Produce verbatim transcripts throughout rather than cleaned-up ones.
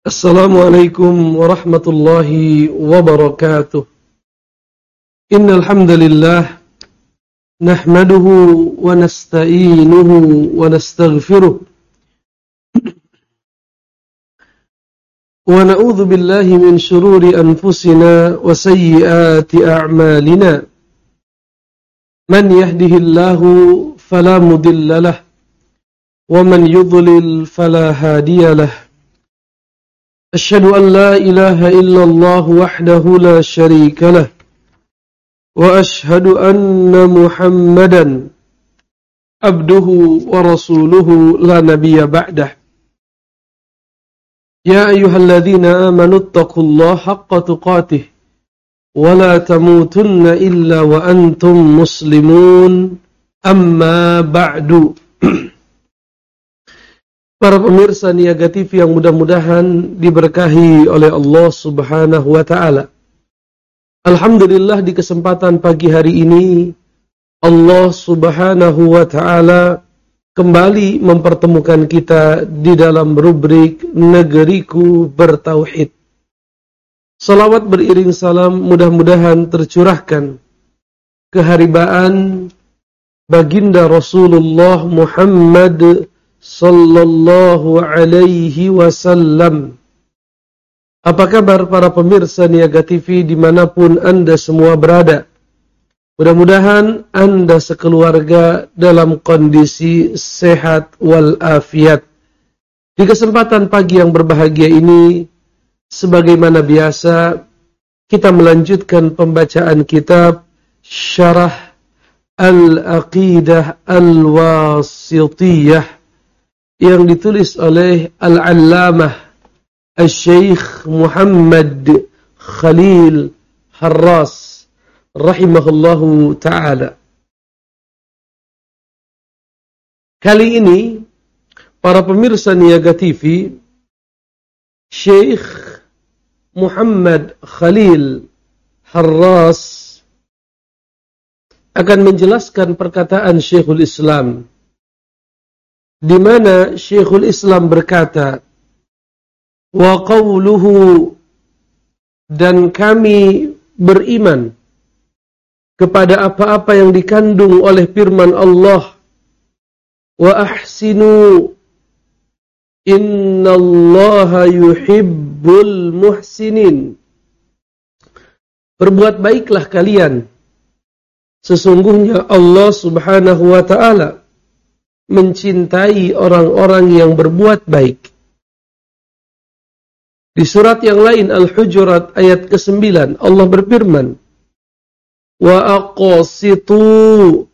Assalamualaikum warahmatullahi wabarakatuh. Innal hamdalillah nahmaduhu wa nasta'inuhu wa nastaghfiruh wa na'udzu billahi min shururi anfusina wa sayyiati a'malina. Man yahdihillahu fala mudilla lahu wa man yudlil fala hadiya lahu. Asyhadu an la ilaha illallah wahdahu la syarika lah wa asyhadu anna Muhammadan abduhu wa rasuluhu la nabiyya ba'dah. Ya ayyuhalladzina amanu taqullaha haqqa tuqatih wa la tamutunna illa wa antum muslimun, amma ba'du. Para pemirsa Niaga T V yang mudah-mudahan diberkahi oleh Allah Subhanahu wa taala. Alhamdulillah, di kesempatan pagi hari ini Allah Subhanahu wa taala kembali mempertemukan kita di dalam rubrik Negeriku Bertauhid. Salawat beriring salam mudah-mudahan tercurahkan keharibaan baginda Rasulullah Muhammad sallallahu alaihi wasallam. Apa kabar para pemirsa Niaga T V dimanapun Anda semua berada? Mudah-mudahan Anda sekeluarga dalam kondisi sehat walafiat. Di kesempatan pagi yang berbahagia ini, sebagaimana biasa, kita melanjutkan pembacaan kitab Syarah Al-Aqidah Al-Wasithiyah yang ditulis oleh Al-Allamah Al-Syeikh Muhammad Khalil Harras rahimahullahu ta'ala. Kali ini, para pemirsa Niaga T V, Syekh Muhammad Khalil Harras akan menjelaskan perkataan Syekhul Islam, di mana Syekhul Islam berkata, wa qawluhu, dan kami beriman kepada apa-apa yang dikandung oleh firman Allah, wa ahsinu innallaha yuhibbul muhsinin, berbuat baiklah kalian, sesungguhnya Allah Subhanahu wa ta'ala mencintai orang-orang yang berbuat baik. Di surat yang lain, Al-Hujurat ayat kesembilan, Allah berfirman, wa aqsitu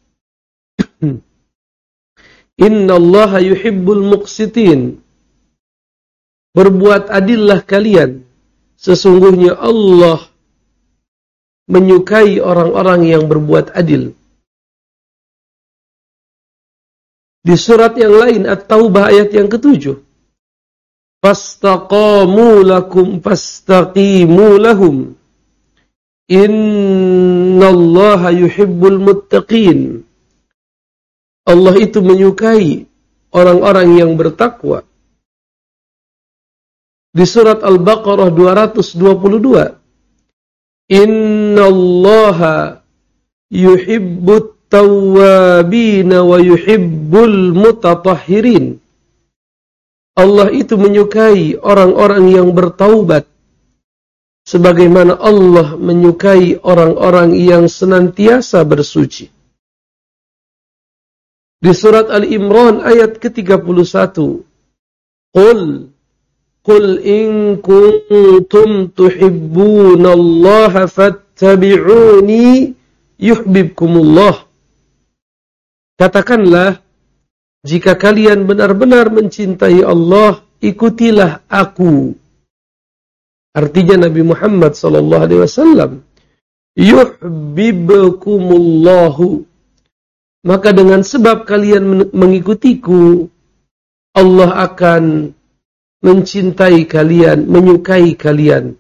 innallaha yuhibbul muqsitin, berbuat adillah kalian, sesungguhnya Allah menyukai orang-orang yang berbuat adil. Di surat yang lain, At-Taubah ayat yang ketujuh, fastaqamu lakum fastaqimu lahum innallaha yuhibbul muttaqin, Allah itu menyukai orang-orang yang bertakwa. Di surat Al-Baqarah dua ratus dua puluh dua, innallaha yuhibbut tawwabina wa yuhibbul mutatahhirin, Allah itu menyukai orang-orang yang bertaubat, sebagaimana Allah menyukai orang-orang yang senantiasa bersuci. Di surat Al-Imran ayat ke tiga puluh satu, Qul Qul in kuntum tuhibbunallaha fattabi'uni yuhibbukumullah, katakanlah, jika kalian benar-benar mencintai Allah, ikutilah aku. Artinya Nabi Muhammad sallallahu alaihi wasallam, yuhibbukumullahu, maka dengan sebab kalian mengikutiku, Allah akan mencintai kalian, menyukai kalian.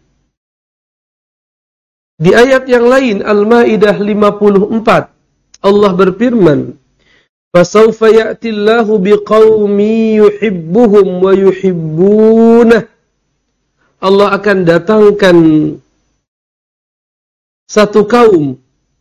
Di ayat yang lain, Al-Maidah lima puluh empat, Allah berfirman, "Fasawfa ya'tillahu biqaumin yuhibbuhum wa yuhibbunah Allah akan datangkan satu kaum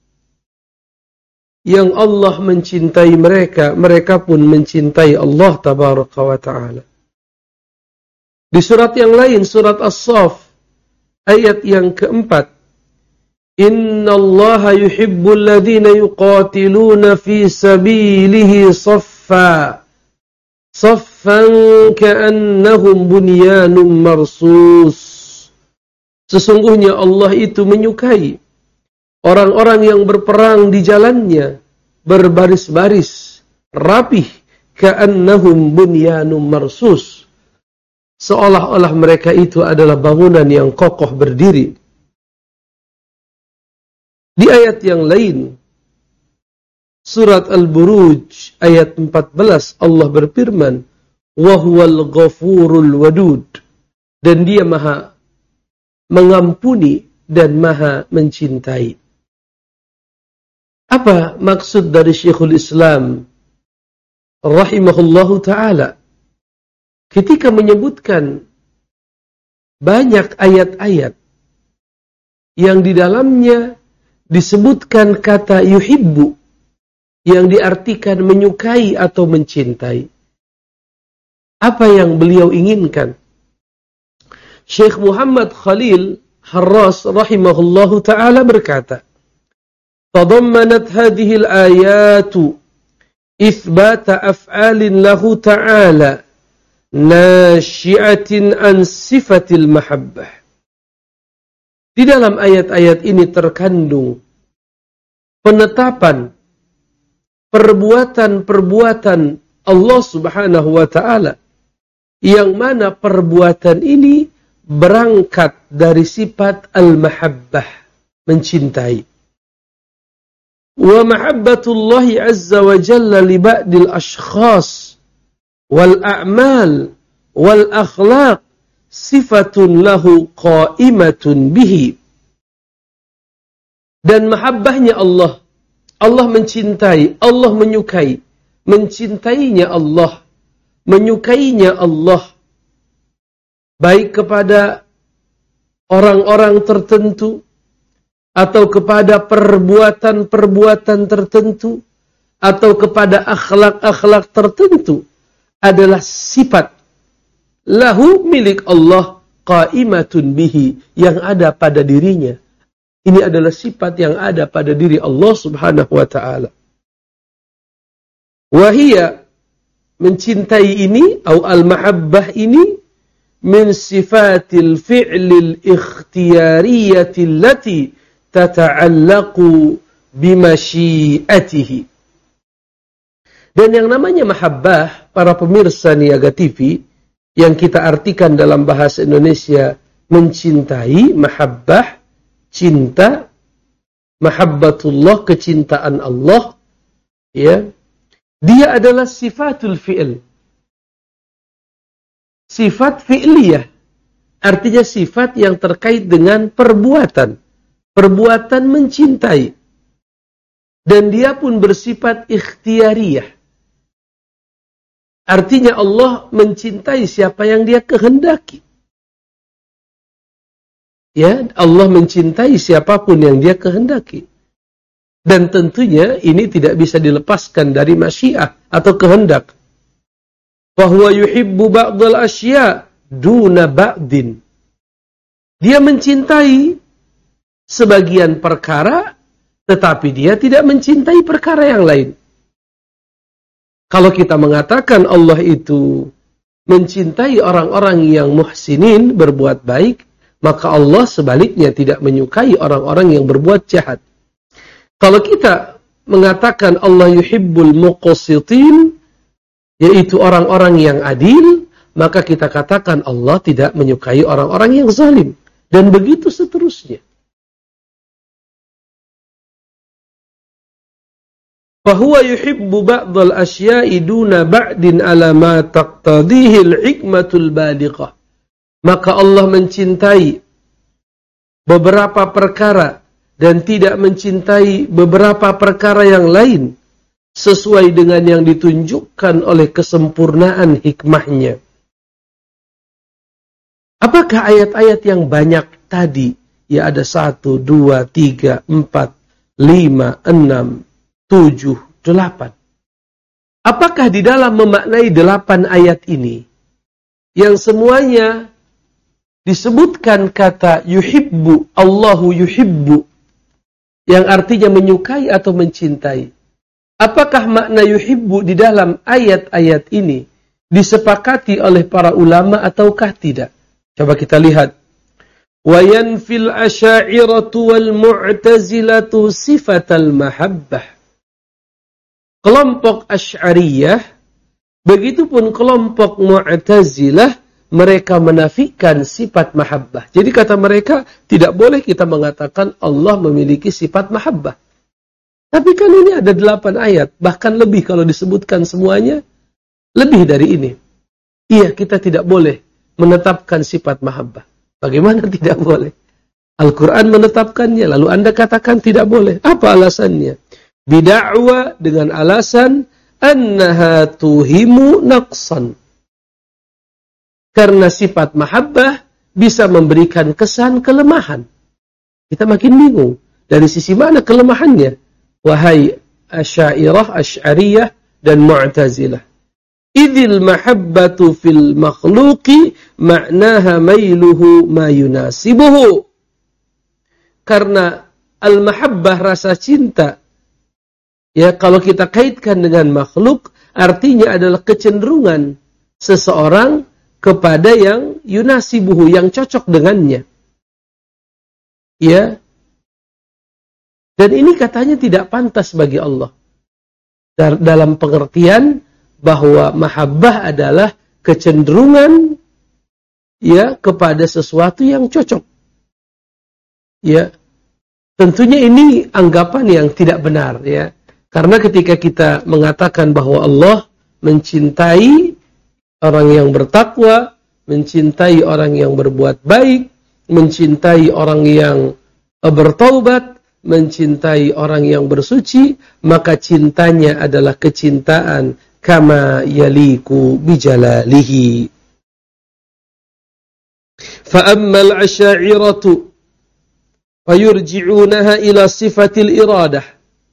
yang Allah mencintai mereka, mereka pun mencintai Allah tabaraka wa ta'ala. Di surat yang lain, surat As-Saff, ayat yang keempat, Inna Allah yuhibbul ladhina yuqatiluna fi sabilihi saffa, saffan ka'annahum bunyanum marsus. Sesungguhnya Allah itu menyukai orang-orang yang berperang di jalannya, berbaris-baris, rapih, ka'annahum bunyanum marsus. Seolah-olah mereka itu adalah bangunan yang kokoh berdiri. Di ayat yang lain, surat Al-Buruj, ayat empat belas, Allah berfirman, wa huwal ghafurul wadud. Dan dia maha mengampuni dan maha mencintai. Apa maksud dari Syekhul Islam rahimahullahu ta'ala ketika menyebutkan banyak ayat-ayat yang di dalamnya disebutkan kata yuhibbu yang diartikan menyukai atau mencintai? Apa yang beliau inginkan? Syekh Muhammad Khalil Harras rahimahullahu ta'ala berkata, tadammanat hadhihi al-ayatu ithbata af'alin lahu ta'ala nasyi'atin an sifatil mahabbah. Di dalam ayat-ayat ini terkandung penetapan perbuatan-perbuatan Allah Subhanahu wa ta'ala, yang mana perbuatan ini berangkat dari sifat al-mahabbah, mencintai. Wa mahabbatullahi azza wa jalla li ba'dil ashkhas wal a'mal wal akhlaq sifatun lahu qa'imatun bihi. Dan mahabbahnya Allah, Allah mencintai, Allah menyukai, mencintainya Allah, menyukainya Allah, baik kepada orang-orang tertentu atau kepada perbuatan-perbuatan tertentu atau kepada akhlak-akhlak tertentu, adalah sifat lahu, milik Allah, qaimatun bihi, yang ada pada dirinya. Ini adalah sifat yang ada pada diri Allah Subhanahu wa ta'ala. Wahia, mencintai ini atau al-mahabbah ini, min sifatil fi'lil ikhtiyariyati allati tata'allaqu bimasyiatihi. Dan yang namanya mahabbah, para pemirsa Niaga T V, yang kita artikan dalam bahasa Indonesia mencintai, mahabbah, cinta, mahabbatullah, kecintaan Allah, ya, dia adalah sifatul fi'il. Sifat fi'liyah, artinya sifat yang terkait dengan perbuatan, perbuatan mencintai. Dan dia pun bersifat ikhtiyariyah. Artinya Allah mencintai siapa yang dia kehendaki. Ya, Allah mencintai siapapun yang dia kehendaki. Dan tentunya ini tidak bisa dilepaskan dari masyiah atau kehendak. Fahuwa yuhibbu ba'dal asya' duna ba'din. Dia mencintai sebagian perkara, tetapi dia tidak mencintai perkara yang lain. Kalau kita mengatakan Allah itu mencintai orang-orang yang muhsinin, berbuat baik, maka Allah sebaliknya tidak menyukai orang-orang yang berbuat jahat. Kalau kita mengatakan Allah yuhibbul muqsitin, yaitu orang-orang yang adil, maka kita katakan Allah tidak menyukai orang-orang yang zalim. Dan begitu seterusnya. Fahuwa yuhibbu ba'dal asya'i duna ba'din ala ma taqtadihil hikmatul balighah. Maka Allah mencintai beberapa perkara dan tidak mencintai beberapa perkara yang lain sesuai dengan yang ditunjukkan oleh kesempurnaan hikmahnya. Apakah ayat-ayat yang banyak tadi, ya ada satu, dua, tiga, empat, lima, enam, tujuh, delapan. Apakah di dalam memaknai delapan ayat ini, yang semuanya disebutkan kata yuhibbu, Allahu yuhibbu, yang artinya menyukai atau mencintai. Apakah makna yuhibbu di dalam ayat-ayat ini disepakati oleh para ulama ataukah tidak? Coba kita lihat. Wa yanfil asy'ariyatu wal mu'tazilatu sifatal mahabbah. Kelompok Asy'ariyah, begitupun kelompok Mu'tazilah, mereka menafikan sifat mahabbah. Jadi kata mereka, tidak boleh kita mengatakan Allah memiliki sifat mahabbah. Tapi kan ini ada delapan ayat, bahkan lebih kalau disebutkan semuanya, lebih dari ini. Iya, kita tidak boleh menetapkan sifat mahabbah. Bagaimana tidak boleh? Al-Quran menetapkannya, lalu Anda katakan tidak boleh. Apa alasannya? Bida'wa dengan alasan annaha tuhimu naqsan. Karena sifat mahabbah bisa memberikan kesan kelemahan. Kita makin bingung. Dari sisi mana kelemahannya? Wahai Asy'ariyah, Asy'ariyah dan Mu'tazilah. Idil mahabbatu fil makhluqi ma'naha mailuhu ma yunasibuhu. Karena al-mahabbah, rasa cinta, ya kalau kita kaitkan dengan makhluk, artinya adalah kecenderungan seseorang kepada yang yunasibuhu, yang cocok dengannya. Ya. Dan ini katanya tidak pantas bagi Allah. Dalam pengertian bahwa mahabbah adalah kecenderungan ya kepada sesuatu yang cocok. Ya. Tentunya ini anggapan yang tidak benar ya. Karena ketika kita mengatakan bahwa Allah mencintai orang yang bertakwa, mencintai orang yang berbuat baik, mencintai orang yang bertaubat, mencintai orang yang bersuci, maka cintanya adalah kecintaan kama yaliku bijalalihi. Fa ammal asy'ariyatu fayurji'unaha ila sifatil iradah.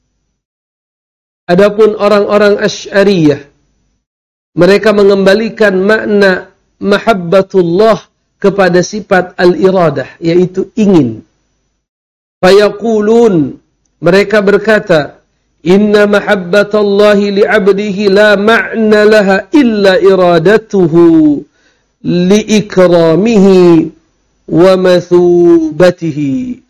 Adapun orang-orang Asy'ariyah, mereka mengembalikan makna mahabbatullah kepada sifat al-iradah, yaitu ingin. Fayaqulun, mereka berkata, inna mahabbatallahi li'abdihi la ma'na laha illa iradatuhu li'ikramihi wa mathubatihi.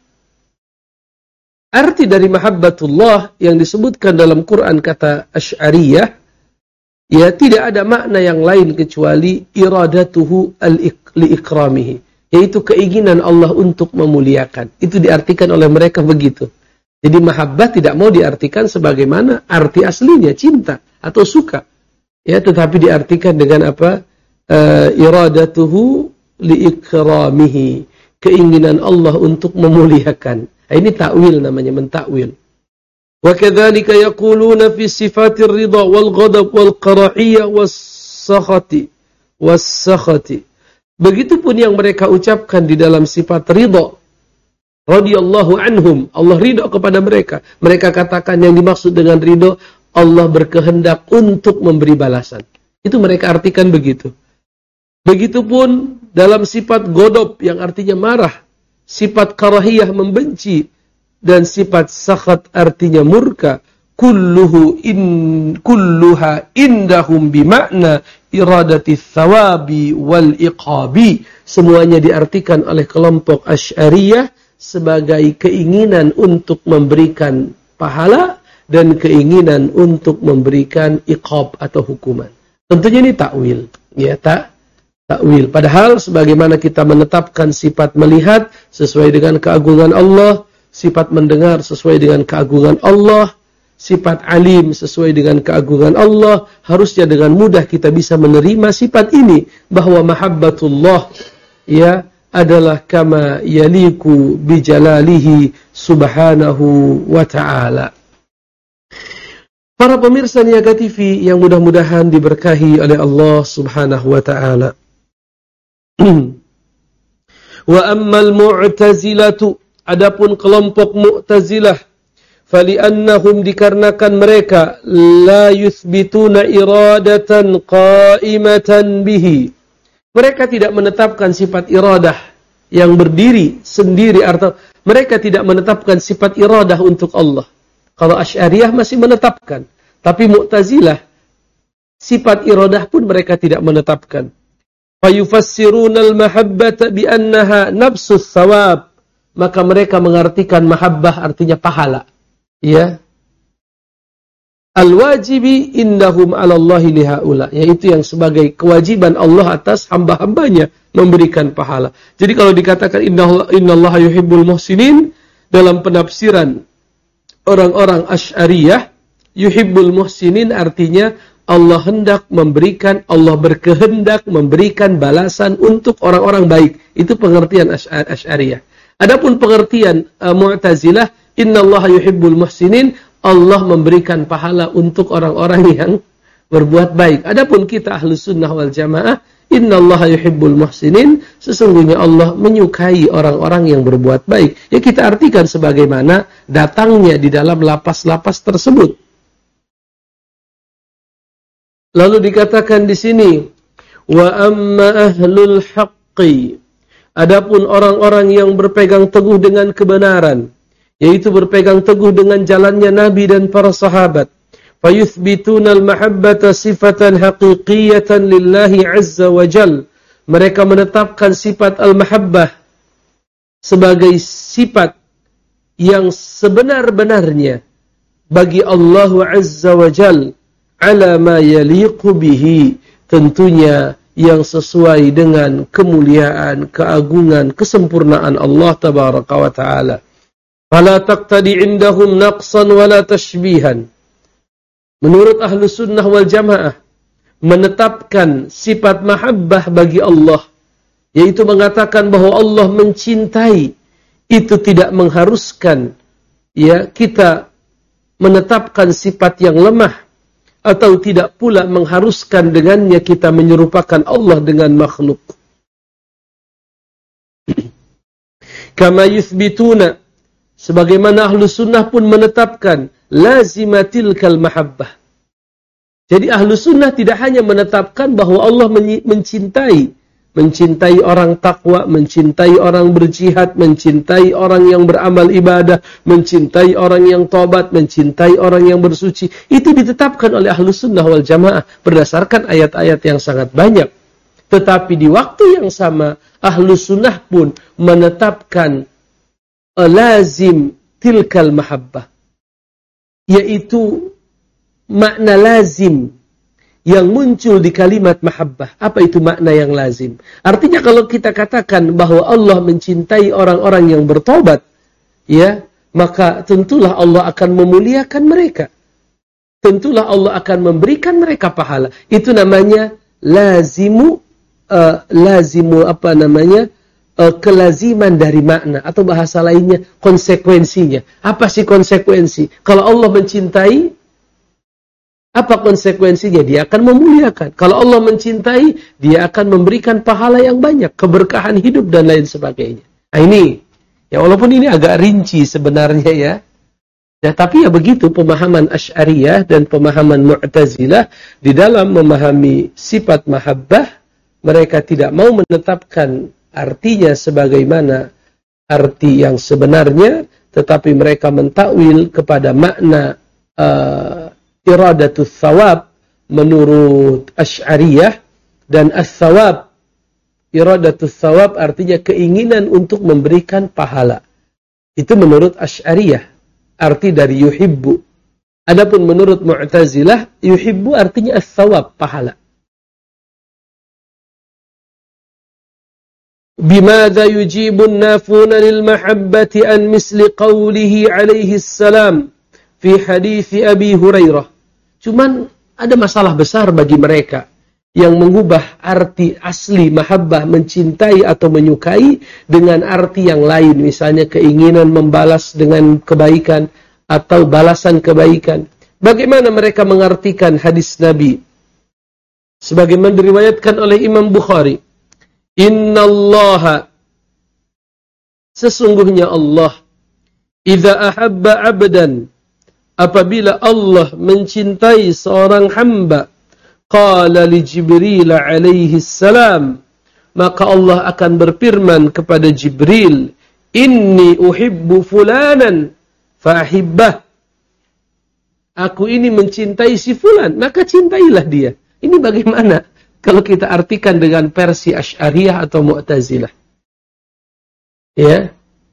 Arti dari mahabbatullah yang disebutkan dalam Quran kata Asy'ariyah, ya tidak ada makna yang lain kecuali iradatuhu li'ikramihi, yaitu keinginan Allah untuk memuliakan. Itu diartikan oleh mereka begitu. Jadi mahabbah tidak mau diartikan sebagaimana arti aslinya, cinta atau suka. Ya, tetapi diartikan dengan apa? Uh, iradatuhu liikramihi, keinginan Allah untuk memuliakan. Nah, ini takwil namanya, mentakwil. Wa kadzalika yaquluna fi sifatir ridha wal ghadab wal qarahiyah was sakhati was sakhati. Begitupun yang mereka ucapkan di dalam sifat ridha. Radiyallahu anhum, Allah ridha kepada mereka. Mereka katakan yang dimaksud dengan ridha, Allah berkehendak untuk memberi balasan. Itu mereka artikan begitu. Begitupun dalam sifat godob yang artinya marah, sifat karahiyah membenci, dan sifat sakhat artinya murka. Kulluhu in kulluha indahum bimakna iradati thawabi wal iqabi. Semuanya diartikan oleh kelompok Asy'ariyah sebagai keinginan untuk memberikan pahala dan keinginan untuk memberikan iqab atau hukuman. Tentunya ini takwil, ya tak takwil. Padahal sebagaimana kita menetapkan sifat melihat sesuai dengan keagungan Allah, sifat mendengar sesuai dengan keagungan Allah, sifat alim sesuai dengan keagungan Allah, harusnya dengan mudah kita bisa menerima sifat ini bahwa mahabbatullah ya adalah kama yaliku bijalalihi subhanahu wa ta'ala. Para pemirsa Niaga T V yang mudah-mudahan diberkahi oleh Allah subhanahu wa ta'ala. Wa ammal mu'tazilatu, adapun kelompok Mu'tazilah, fali'annahum, dikarenakan mereka, la yuthbituna iradatan qa'imatan bihi, mereka tidak menetapkan sifat iradah yang berdiri sendiri, atau mereka tidak menetapkan sifat iradah untuk Allah. Kalau Asy'ariyah masih menetapkan, tapi Mu'tazilah sifat iradah pun mereka tidak menetapkan. Fayufassiruna al-mahabbata bi annaha nafsus thawab, maka mereka mengartikan mahabbah artinya pahala. Ya, al-wajibi indahum 'ala Allahi lihaula, yaitu yang sebagai kewajiban Allah atas hamba-hambanya memberikan pahala. Jadi kalau dikatakan innallaha yuhibbul muhsinin, dalam penafsiran orang-orang Asy'ariyah, yuhibbul muhsinin artinya Allah hendak memberikan, Allah berkehendak memberikan balasan untuk orang-orang baik. Itu pengertian Asy'ariyah. Adapun pengertian uh, Mu'tazilah, innallaha yuhibbul muhsinin, Allah memberikan pahala untuk orang-orang yang berbuat baik. Adapun kita Ahlus Sunnah wal Jamaah, innallaha yuhibbul muhsinin, sesungguhnya Allah menyukai orang-orang yang berbuat baik. Ya, kita artikan sebagaimana datangnya di dalam lapas-lapas tersebut. Lalu dikatakan di sini, wa amma ahlul haqqi, adapun orang-orang yang berpegang teguh dengan kebenaran, yaitu berpegang teguh dengan jalannya Nabi dan para sahabat, fayuthbituna al-mahabbata sifatan haqiqiyatan lillahi azza wa jal, mereka menetapkan sifat al-mahabbah sebagai sifat yang sebenar-benarnya bagi Allah azza wa jal, ala ma yaliqu bihi, tentunya yang sesuai dengan kemuliaan, keagungan, kesempurnaan Allah tabaraka wa taala. Fala taqtadi indahum naqsan wala tashbihan. Menurut Ahlus Sunnah wal Jamaah, menetapkan sifat mahabbah bagi Allah, yaitu mengatakan bahwa Allah mencintai, itu tidak mengharuskan ya kita menetapkan sifat yang lemah, atau tidak pula mengharuskan dengannya kita menyerupakan Allah dengan makhluk. Kama yuthbituna, sebagaimana Ahlus Sunnah pun menetapkan lazimatilkal mahabbah. Jadi Ahlus Sunnah tidak hanya menetapkan bahwa Allah mencintai, mencintai orang takwa, mencintai orang berjihad, mencintai orang yang beramal ibadah, mencintai orang yang tobat, mencintai orang yang bersuci. Itu ditetapkan oleh Ahlus Sunnah wal Jamaah berdasarkan ayat-ayat yang sangat banyak. Tetapi di waktu yang sama, Ahlus Sunnah pun menetapkan lazim tilkal mahabbah, yaitu makna lazim yang muncul di kalimat mahabbah. Apa itu makna yang lazim? Artinya kalau kita katakan bahwa Allah mencintai orang-orang yang bertobat, ya, maka tentulah Allah akan memuliakan mereka. Tentulah Allah akan memberikan mereka pahala. Itu namanya lazimu, uh, lazimu apa namanya? Uh, kelaziman dari makna, atau bahasa lainnya konsekuensinya. Apa sih konsekuensi? Kalau Allah mencintai, apa konsekuensinya? Dia akan memuliakan. Kalau Allah mencintai, Dia akan memberikan pahala yang banyak, keberkahan hidup dan lain sebagainya. Nah ini, ya walaupun ini agak rinci sebenarnya ya. Ya tapi ya begitu pemahaman Asy'ariyah dan pemahaman Mu'tazilah di dalam memahami sifat mahabbah, mereka tidak mau menetapkan artinya sebagaimana arti yang sebenarnya, tetapi mereka mentakwil kepada makna uh, iradatus thawab menurut Asy'ariyah, dan as-thawab, iradatus thawab artinya keinginan untuk memberikan pahala. Itu menurut Asy'ariyah, arti dari yuhibbu. Adapun menurut Mu'tazilah, yuhibbu artinya as-thawab, pahala. Bimadza yujibun nafuna lil mahabbati an misli qawlihi alaihi salam fi hadits Abi Hurairah. Cuman ada masalah besar bagi mereka yang mengubah arti asli mahabbah, mencintai atau menyukai, dengan arti yang lain, misalnya keinginan membalas dengan kebaikan atau balasan kebaikan. Bagaimana mereka mengartikan hadis Nabi? Sebagaimana diriwayatkan oleh Imam Bukhari, innallaha Sesungguhnya Allah, idza ahabba 'abdan, apabila Allah mencintai seorang hamba, qala li Jibril alaihi salam, maka Allah akan berfirman kepada Jibril, inni uhibbu fulanan fahibbah. Aku ini mencintai si fulan, maka cintailah dia. Ini bagaimana kalau kita artikan dengan versi Asy'ariyah atau Mu'tazilah? Ya.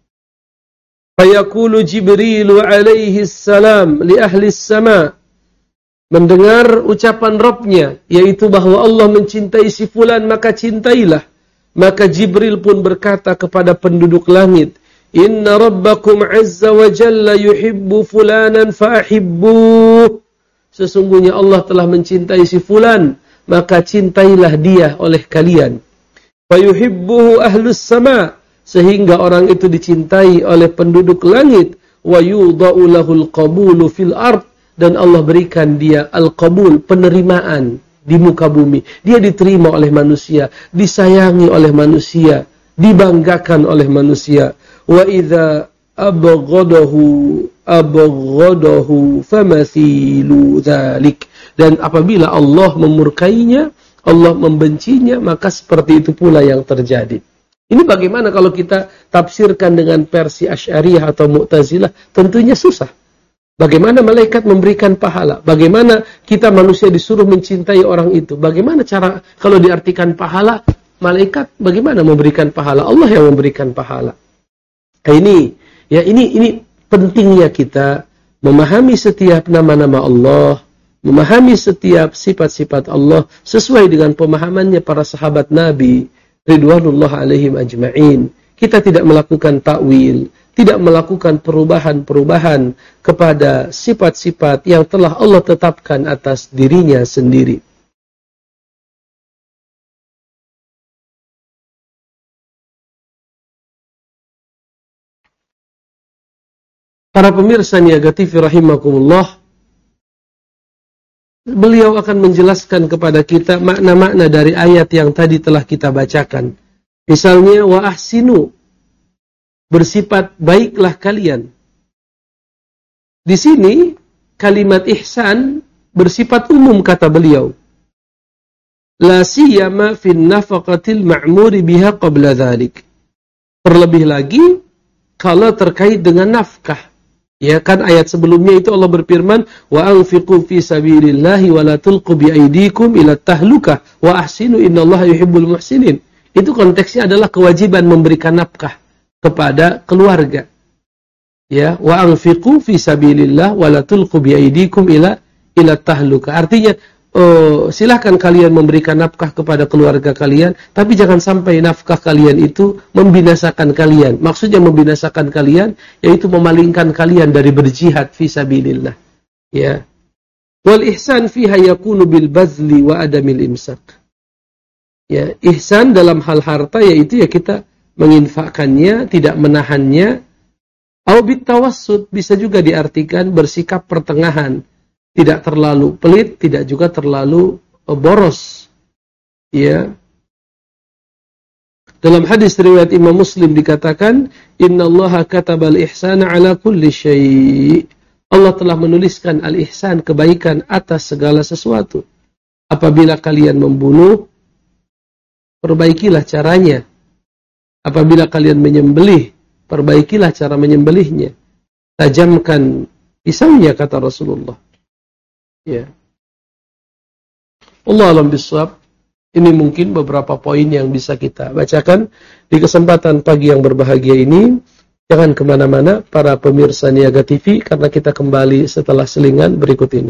Fayaqulu Jibril alaihi salam li ahli sama, mendengar ucapan Rabbnya, yaitu bahwa Allah mencintai si fulan, maka cintailah. Maka Jibril pun berkata kepada penduduk langit, inna rabbakum azza wa jalla yuhibbu fulanan fa'ahibbuh. Sesungguhnya Allah telah mencintai si fulan, maka cintailah dia oleh kalian. Fayuhibbuhu ahlus sama, sehingga orang itu dicintai oleh penduduk langit. Wa yudha'u lahul qabulu fil ard, dan Allah berikan dia al-qabul, penerimaan di muka bumi. Dia diterima oleh manusia, disayangi oleh manusia, dibanggakan oleh manusia. Wa idza abghadahu abghadahu famathilu dzalik, dan apabila Allah memurkainya, Allah membencinya, maka seperti itu pula yang terjadi. Ini bagaimana kalau kita tafsirkan dengan versi Asy'ariyah atau Mu'tazilah? Tentunya susah. Bagaimana malaikat memberikan pahala? Bagaimana kita manusia disuruh mencintai orang itu? Bagaimana cara kalau diartikan pahala? Malaikat bagaimana memberikan pahala? Allah yang memberikan pahala. Nah, ini ya ini ini pentingnya kita memahami setiap nama-nama Allah, memahami setiap sifat-sifat Allah sesuai dengan pemahamannya para sahabat Nabi ridwanullah alaihim ajma'in. Kita tidak melakukan takwil, tidak melakukan perubahan-perubahan kepada sifat-sifat yang telah Allah tetapkan atas dirinya sendiri. Para pemirsa Niaga T V rahimakumullah, beliau akan menjelaskan kepada kita makna-makna dari ayat yang tadi telah kita bacakan. Misalnya, wa ahsinu, bersifat baiklah kalian. Di sini, kalimat ihsan bersifat umum kata beliau. La siyama fin nafaqatil ma'muri biha qabla dhalik. Terlebih lagi, kalau terkait dengan nafkah. Ya kan ayat sebelumnya itu Allah berfirman, wa anfiqu fi sabilillahi wa la tulqu bi aydikum ila tahlukah wa ahsinu innallaha yuhibbul muhsinin. Itu konteksnya adalah kewajiban memberikan nafkah kepada keluarga. Ya, wa anfiqu fi sabilillah wa la tulqu bi aydikum ila ila tahlukah. Artinya, oh, silahkan kalian memberikan nafkah kepada keluarga kalian, tapi jangan sampai nafkah kalian itu membinasakan kalian. Maksudnya membinasakan kalian, yaitu memalingkan kalian dari berjihad fi sabilillah. Ya. Wal ihsan fiha yakunu bil bazli wa adamil imsak. Ya, ihsan dalam hal harta yaitu ya kita menginfakkannya, tidak menahannya. Au bit tawassut bisa juga diartikan bersikap pertengahan. Tidak terlalu pelit, tidak juga terlalu boros. Ya. Dalam hadis riwayat Imam Muslim dikatakan, innallaha katabal ihsana ala kulli syai'. Allah telah menuliskan al-ihsan, kebaikan atas segala sesuatu. Apabila kalian membunuh, perbaikilah caranya. Apabila kalian menyembelih, perbaikilah cara menyembelihnya. Tajamkan pisaunya, kata Rasulullah. Ya. Allah alam bisawab. Ini mungkin beberapa poin yang bisa kita bacakan di kesempatan pagi yang berbahagia ini. Jangan kemana-mana para pemirsa Niaga T V, karena kita kembali setelah selingan berikut ini.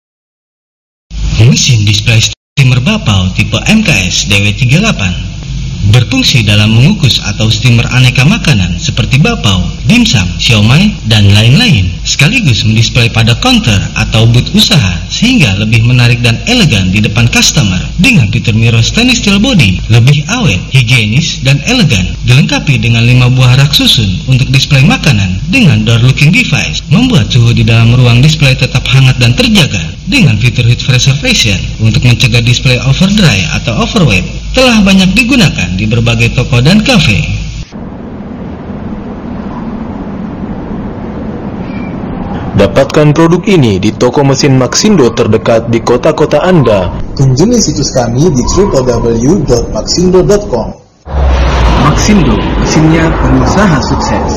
Mesin display streamer Bapau tipe M K S D W tiga puluh delapan. berfungsi dalam mengukus atau steamer aneka makanan seperti bakpao, dimsum, siomay, dan lain-lain, sekaligus mendisplay pada counter atau booth usaha sehingga lebih menarik dan elegan di depan customer. Dengan fitur mirror stainless steel body, lebih awet, higienis, dan elegan, dilengkapi dengan lima buah rak susun untuk display makanan dengan door looking device, membuat suhu di dalam ruang display tetap hangat dan terjaga. Dengan fitur heat preservation untuk mencegah display overdry atau overweight, telah banyak digunakan di berbagai toko dan kafe. Dapatkan produk ini di toko mesin Maxindo terdekat di kota-kota Anda. Kunjungi situs kami di w w w dot maxindo dot com. Maxindo, mesinnya pengusaha sukses.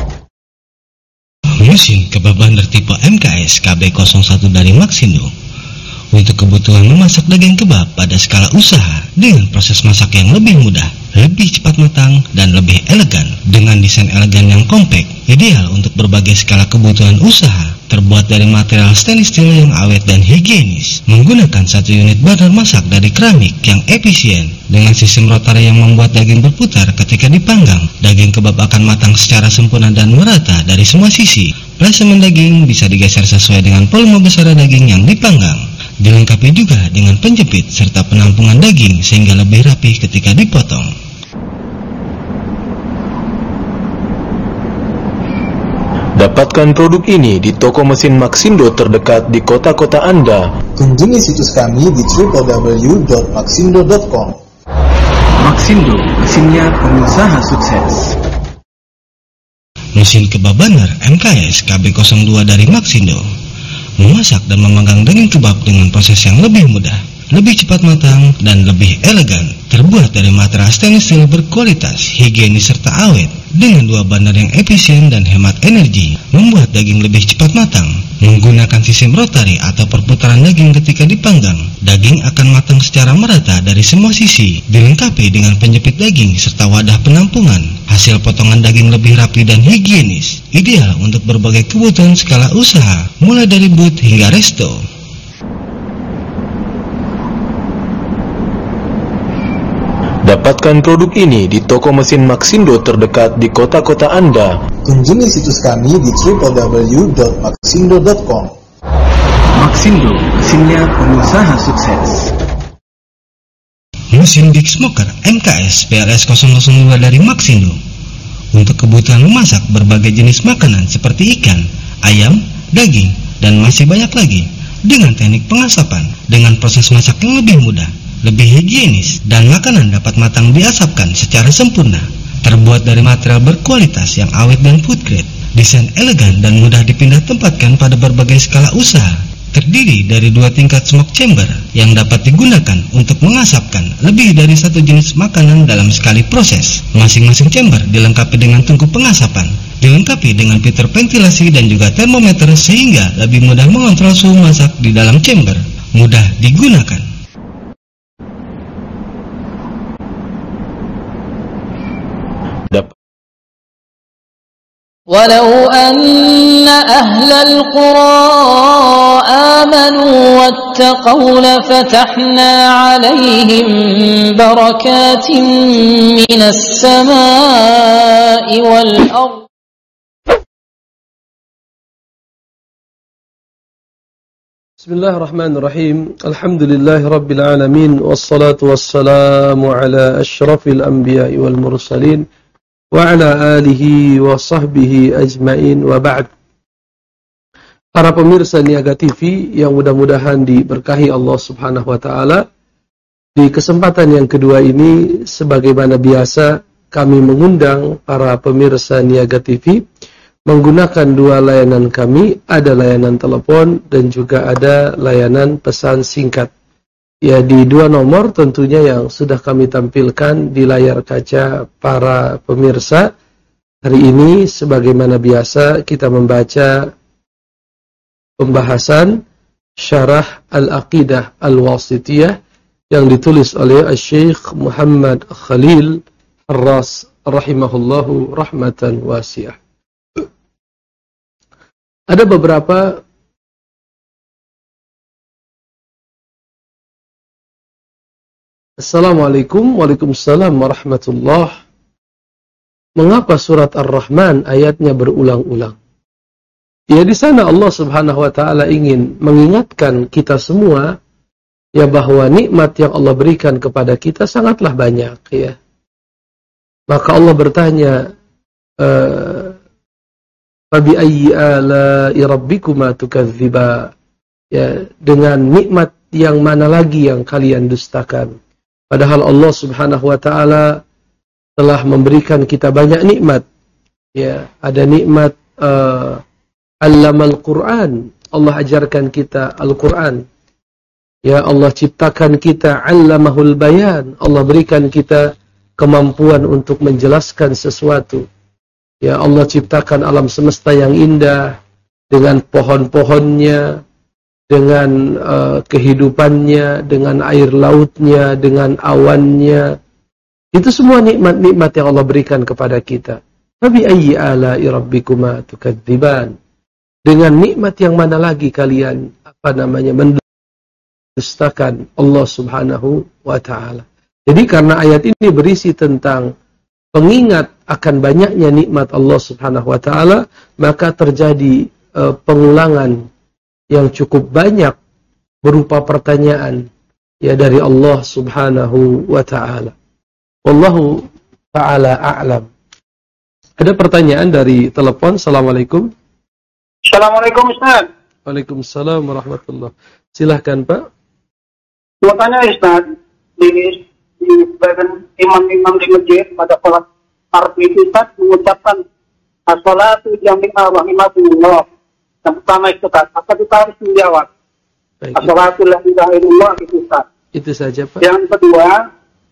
Mesin kebab bandar tipe M K S K B nol satu dari Maxindo untuk kebutuhan memasak daging kebab pada skala usaha dengan proses masak yang lebih mudah, lebih cepat matang, dan lebih elegan. Dengan desain elegan yang compact, ideal untuk berbagai skala kebutuhan usaha. Terbuat dari material stainless steel yang awet dan higienis, menggunakan satu unit burner masak dari keramik yang efisien dengan sistem rotary yang membuat daging berputar ketika dipanggang. Daging kebab akan matang secara sempurna dan merata dari semua sisi. Plasemen daging bisa digeser sesuai dengan volume besar daging yang dipanggang. Dilengkapi juga dengan penjepit serta penampungan daging sehingga lebih rapi ketika dipotong. Dapatkan produk ini di toko mesin Maxindo terdekat di kota-kota Anda. Kunjungi situs kami di w w w dot maxindo dot com. Maxindo, mesinnya pengusaha sukses. Mesin kebab bandar M K S K B nol dua dari Maxindo memasak dan memanggang daging kebab dengan proses yang lebih mudah, lebih cepat matang, dan lebih elegan. Terbuat dari material stainless steel berkualitas, higienis, serta awet. Dengan dua burner yang efisien dan hemat energi, membuat daging lebih cepat matang. Menggunakan sistem rotary atau perputaran daging ketika dipanggang, daging akan matang secara merata dari semua sisi. Dilengkapi dengan penjepit daging serta wadah penampungan. Hasil potongan daging lebih rapi dan higienis, ideal untuk berbagai kebutuhan skala usaha, mulai dari booth hingga resto. Dapatkan produk ini di toko mesin Maxindo terdekat di kota-kota Anda. Kunjungi situs kami di w w w dot maxindo dot com. Maxindo, mesinnya pengusaha sukses. Mesin Big Smoker M K S P L S nol nol dua dari Maxindo untuk kebutuhan memasak berbagai jenis makanan seperti ikan, ayam, daging, dan masih banyak lagi dengan teknik pengasapan dengan proses masak yang lebih mudah, lebih higienis, dan makanan dapat matang diasapkan secara sempurna. Terbuat dari material berkualitas yang awet dan food grade, desain elegan dan mudah dipindah tempatkan pada berbagai skala usaha. Terdiri dari dua tingkat smoke chamber yang dapat digunakan untuk mengasapkan lebih dari satu jenis makanan dalam sekali proses. Masing-masing chamber dilengkapi dengan tungku pengasapan, dilengkapi dengan fitur ventilasi dan juga termometer sehingga lebih mudah mengontrol suhu masak di dalam chamber. Mudah digunakan. ولو أن أهل القرى آمنوا واتقوا لفتحنا عليهم بركات من السماء والأرض بسم الله الرحمن الرحيم الحمد لله رب العالمين والصلاة والسلام على أشرف الأنبياء والمرسلين wa ala alihi wa sahbihi ajmain wa ba'd. Para pemirsa Niaga T V yang mudah-mudahan diberkahi Allah Subhanahu wa taala, di kesempatan yang kedua ini sebagaimana biasa kami mengundang para pemirsa Niaga T V menggunakan dua layanan kami, ada layanan telepon dan juga ada layanan pesan singkat. Ya, di dua nomor tentunya yang sudah kami tampilkan di layar kaca para pemirsa. Hari ini sebagaimana biasa kita membaca pembahasan Syarah Al-Aqidah Al-Wasithiyah yang ditulis oleh Syekh Muhammad Khalil Ar-Ras rahimahullahu rahmatan wasi'ah. Ada beberapa Assalamualaikum. Waalaikumsalam warahmatullah. Mengapa surat Ar-Rahman ayatnya berulang-ulang? Ya, di sana Allah Subhanahu wa taala ingin mengingatkan kita semua ya bahwa nikmat yang Allah berikan kepada kita sangatlah banyak ya. Maka Allah bertanya, fa bi ayyi ala'i rabbikuma tukadziba? Ya, dengan nikmat yang mana lagi yang kalian dustakan? Padahal Allah Subhanahu wa taala telah memberikan kita banyak nikmat. Ya, ada nikmat uh, Allamal Quran. Allah ajarkan kita Al-Quran. Ya, Allah ciptakan kita Allamahul Bayan. Allah berikan kita kemampuan untuk menjelaskan sesuatu. Ya, Allah ciptakan alam semesta yang indah dengan pohon-pohonnya, dengan uh, kehidupannya, dengan air lautnya, dengan awannya. Itu semua nikmat-nikmat yang Allah berikan kepada kita. Fabi ayyi ala'i rabbikuma tukadziban? Dengan nikmat yang mana lagi kalian apa namanya mendustakan Allah Subhanahu wa taala. Jadi karena ayat ini berisi tentang pengingat akan banyaknya nikmat Allah Subhanahu wa taala, maka terjadi uh, pengulangan yang cukup banyak berupa pertanyaan ya dari Allah Subhanahu wa taala. Wallahu taala a'lam. Ada pertanyaan dari telepon. Assalamualaikum. Assalamualaikum Ustaz. Waalaikumsalam warahmatullah. Silahkan Pak. Mau tanya Ustaz, di, di bagian imam-imam di masjid pada sholat Arbi Ustaz mengucapkan as-salatu jami'ah wa imakumullah. Yang pertama itu Ustaz, apa kita harus menjawab? As-salatu la ilaha illallah itu Ustaz. Itu saja Pak. Yang kedua,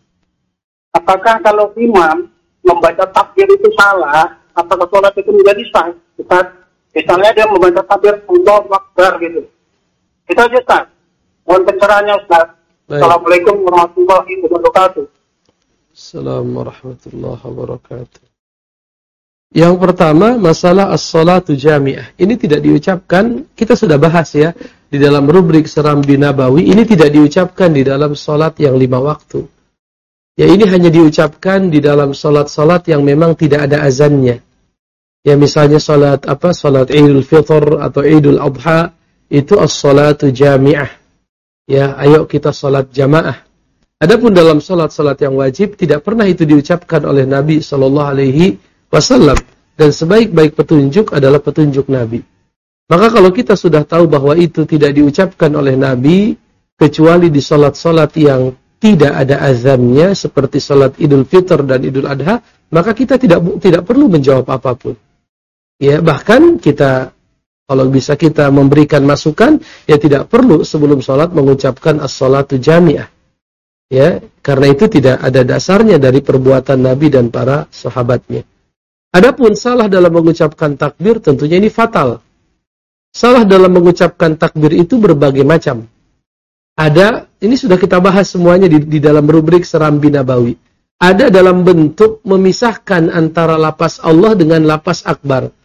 apakah kalau imam membaca takbir itu salah, apakah sholat itu menjadi sah? Ustaz, misalnya dia membaca takbir Allahu Akbar gitu. Itu aja Ustaz. Mohon pencerahannya Ustaz. Baik. Assalamualaikum warahmatullahi wabarakatuh. Assalamualaikum warahmatullahi wabarakatuh. Yang pertama, masalah as-salatu jami'ah. Ini tidak diucapkan, kita sudah bahas ya, di dalam rubrik Serambi Nabawi, ini tidak diucapkan di dalam salat yang lima waktu. Ya, ini hanya diucapkan di dalam salat-salat yang memang tidak ada azannya. Ya, misalnya salat apa? Salat Idul Fitr atau Idul Adha, itu as-salatu jami'ah. Ya, ayo kita salat jamaah. Adapun dalam salat-salat yang wajib, tidak pernah itu diucapkan oleh Nabi sallallahu alaihi wasallam, dan sebaik-baik petunjuk adalah petunjuk Nabi. Maka kalau kita sudah tahu bahwa itu tidak diucapkan oleh Nabi kecuali di salat-salat yang tidak ada azannya seperti salat Idul Fitr dan Idul Adha, maka kita tidak tidak perlu menjawab apapun. Ya, bahkan kita kalau bisa kita memberikan masukan, ya tidak perlu sebelum salat mengucapkan as-salatu jami'ah. Ya, karena itu tidak ada dasarnya dari perbuatan Nabi dan para sahabatnya. Adapun salah dalam mengucapkan takbir, tentunya ini fatal. Salah dalam mengucapkan takbir itu berbagai macam. Ada, ini sudah kita bahas semuanya di, di dalam rubrik Serambi Nabawi. Ada dalam bentuk memisahkan antara lapas Allah dengan lapas akbar.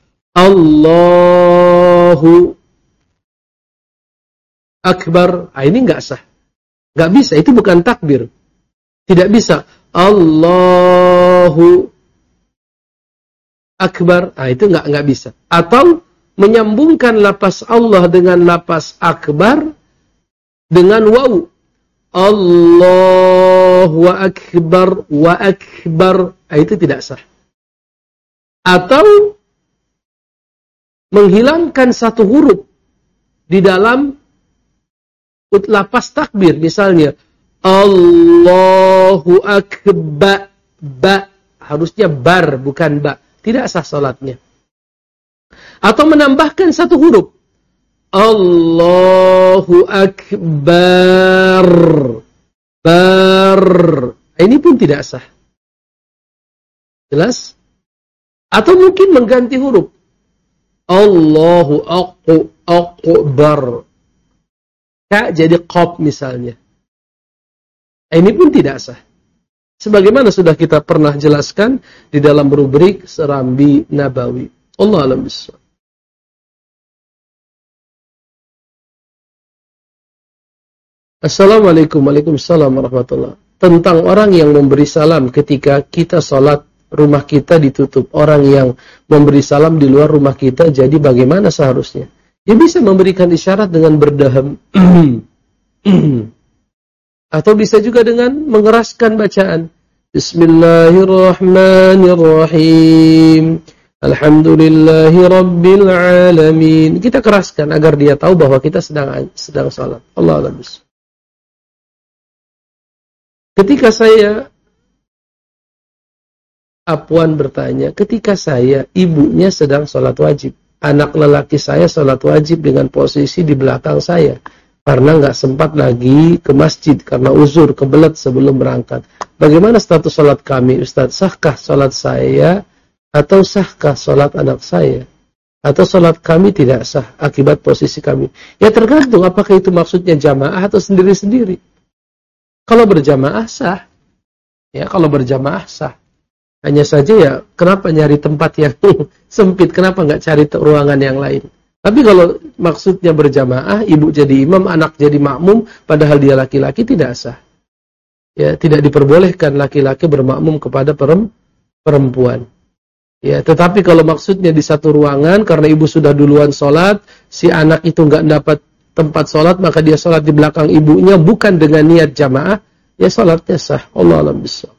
Allahu Akbar. Ah, ini enggak sah. Enggak bisa, itu bukan takbir. Tidak bisa. Allahu Akbar, ah itu enggak enggak bisa. Atau menyambungkan lapas Allah dengan lapas akbar dengan waw. Allahu akbar wa akbar, ah itu tidak sah. Atau menghilangkan satu huruf di dalam lapas takbir, misalnya Allahu akbar, ba, harusnya bar bukan ba. Tidak sah salatnya. Atau menambahkan satu huruf. Allahu Akbar. Bar. Ini pun tidak sah. Jelas? Atau mungkin mengganti huruf. Allahu Akbar. Ka jadi qaf misalnya. Ini pun tidak sah. Sebagaimana sudah kita pernah jelaskan di dalam rubrik Serambi Nabawi. Allah a'lam bishawab. Assalamualaikum. Waalaikumsalam warahmatullahi wabarakatuh. tentang orang yang memberi salam ketika kita sholat, rumah kita ditutup. Orang yang memberi salam di luar rumah kita, jadi bagaimana seharusnya? Dia bisa memberikan isyarat dengan berdaham. Atau bisa juga dengan mengeraskan bacaan. Bismillahirrahmanirrahim. Alhamdulillahi Rabbil Alamin. Kita keraskan agar dia tahu bahwa kita sedang sedang salat. Allah A'lam. Ketika saya, Apwan bertanya, ketika saya, ibunya sedang sholat wajib. Anak lelaki saya sholat wajib dengan posisi di belakang saya. Karena nggak sempat lagi ke masjid, karena uzur, kebelet sebelum berangkat. Bagaimana status sholat kami, Ustaz? Sahkah sholat saya, atau sahkah sholat anak saya? Atau sholat kami tidak sah akibat posisi kami? Ya tergantung apakah itu maksudnya jamaah atau sendiri-sendiri. Kalau berjamaah sah, ya kalau berjamaah sah. Hanya saja ya, kenapa nyari tempat yang sempit? Kenapa nggak cari ruangan yang lain? Tapi kalau maksudnya berjamaah, ibu jadi imam, anak jadi makmum, padahal dia laki-laki, tidak sah. Ya, tidak diperbolehkan laki-laki bermakmum kepada perempuan. Ya, tetapi kalau maksudnya di satu ruangan, karena ibu sudah duluan sholat, si anak itu nggak dapat tempat sholat, maka dia sholat di belakang ibunya bukan dengan niat jamaah, ya sholatnya sah. Allah a'lam bishawab.